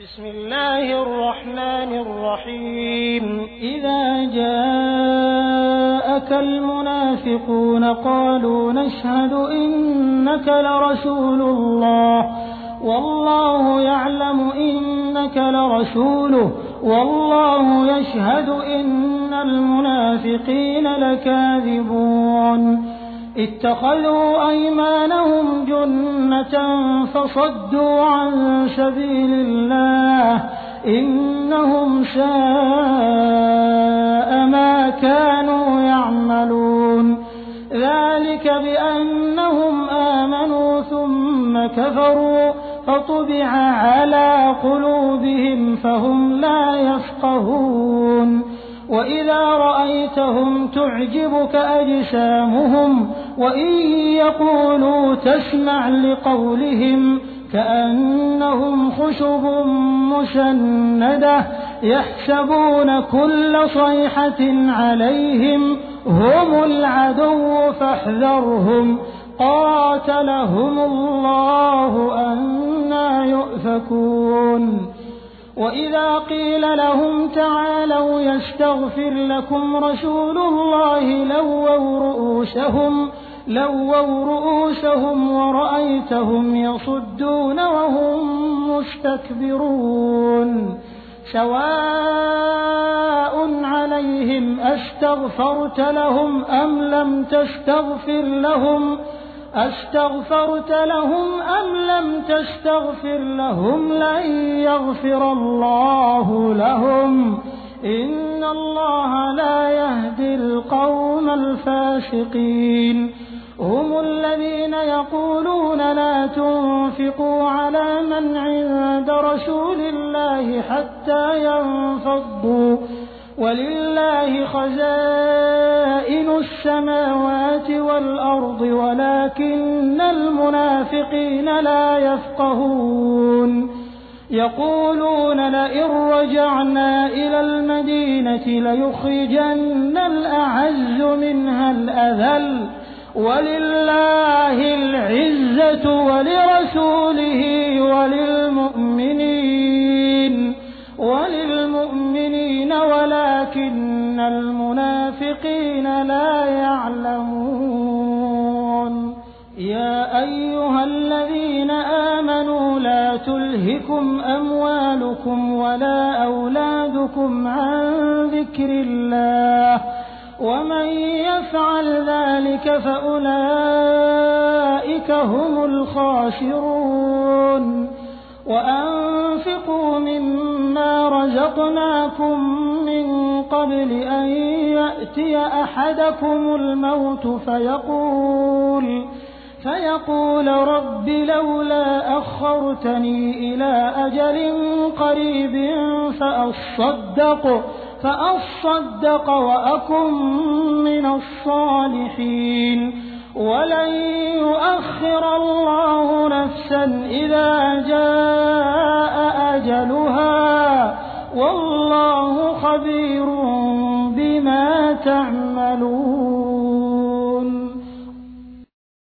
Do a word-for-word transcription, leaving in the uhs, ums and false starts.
بسم الله الرحمن الرحيم إذا جاءك المنافقون قالوا نشهد إنك لرسول الله والله يعلم إنك لرسوله والله يشهد إن المنافقين لكاذبون اتخذوا أيمانهم جنة فصدوا عن سبيل الله إنهم ساء ما كانوا يعملون ذلك بأنهم آمنوا ثم كفروا فطبع على قلوبهم فهم لا يفقهون وإذا رأيتهم تعجبك أجسامهم وإن يقولوا تسمع لقولهم كأنهم خشب مسندة يحسبون كل صيحة عليهم هم العدو فاحذرهم قاتلهم الله أنى يؤفكون وإذا قيل لهم تعالوا يستغفر لكم رسول الله لووا رؤوسهم لووا رؤوسهم ورأيتهم يصدون وهم مستكبرون سواء عليهم أستغفرت لهم أم لم تستغفر لهم أستغفرت لهم أم لم تستغفر لهم لن يغفر الله لهم إن الله لا يهدي القوم الفاسقين هم الذين يقولون لا تنفقوا على من عند رسول الله حتى ينفضوا ولله خزائن السماوات والأرض ولكن المنافقين لا يفقهون يقولون لئن رجعنا إلى المدينة ليخرجن الأعز منها الأذل ولله العزة ولرسوله وللمؤمنين وللمؤمنين ولكن المنافقين لا يعلمون يا أيها الذين آمنوا لا تلهكم أموالكم ولا أولادكم عن ذكر الله ومن يفعل ذلك فأولئك هم الخاسرون وأنفقوا مما رزقناكم من قبل أن يأتي أحدكم الموت فيقول فيقول رب لولا أخرتني إلى أجل قريب فأصدق فأصدق وأكن من الصالحين ولن يؤخر الله نفسا إذا جاء أجلها والله خبير بما تعملون